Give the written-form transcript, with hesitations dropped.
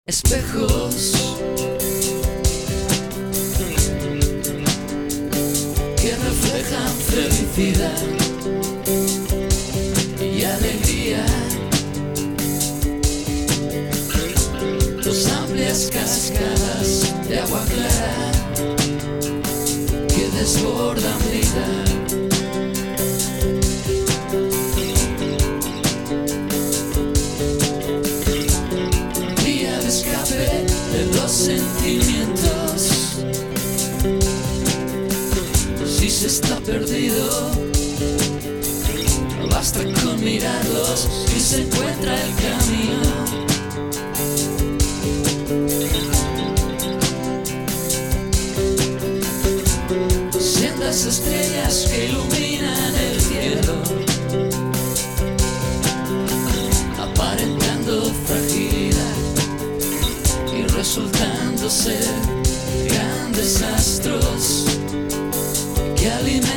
Espejos que reflejan felicidad y alegría. Dos amplias cascadas de agua clara que desbordan vida. De los sentimientos, si se está perdido, basta con mirarlos y se encuentra el camino. Sendas estrellas que iluminan el cielo, aparentando fragilidad, resultando ser grandes astros que alimentan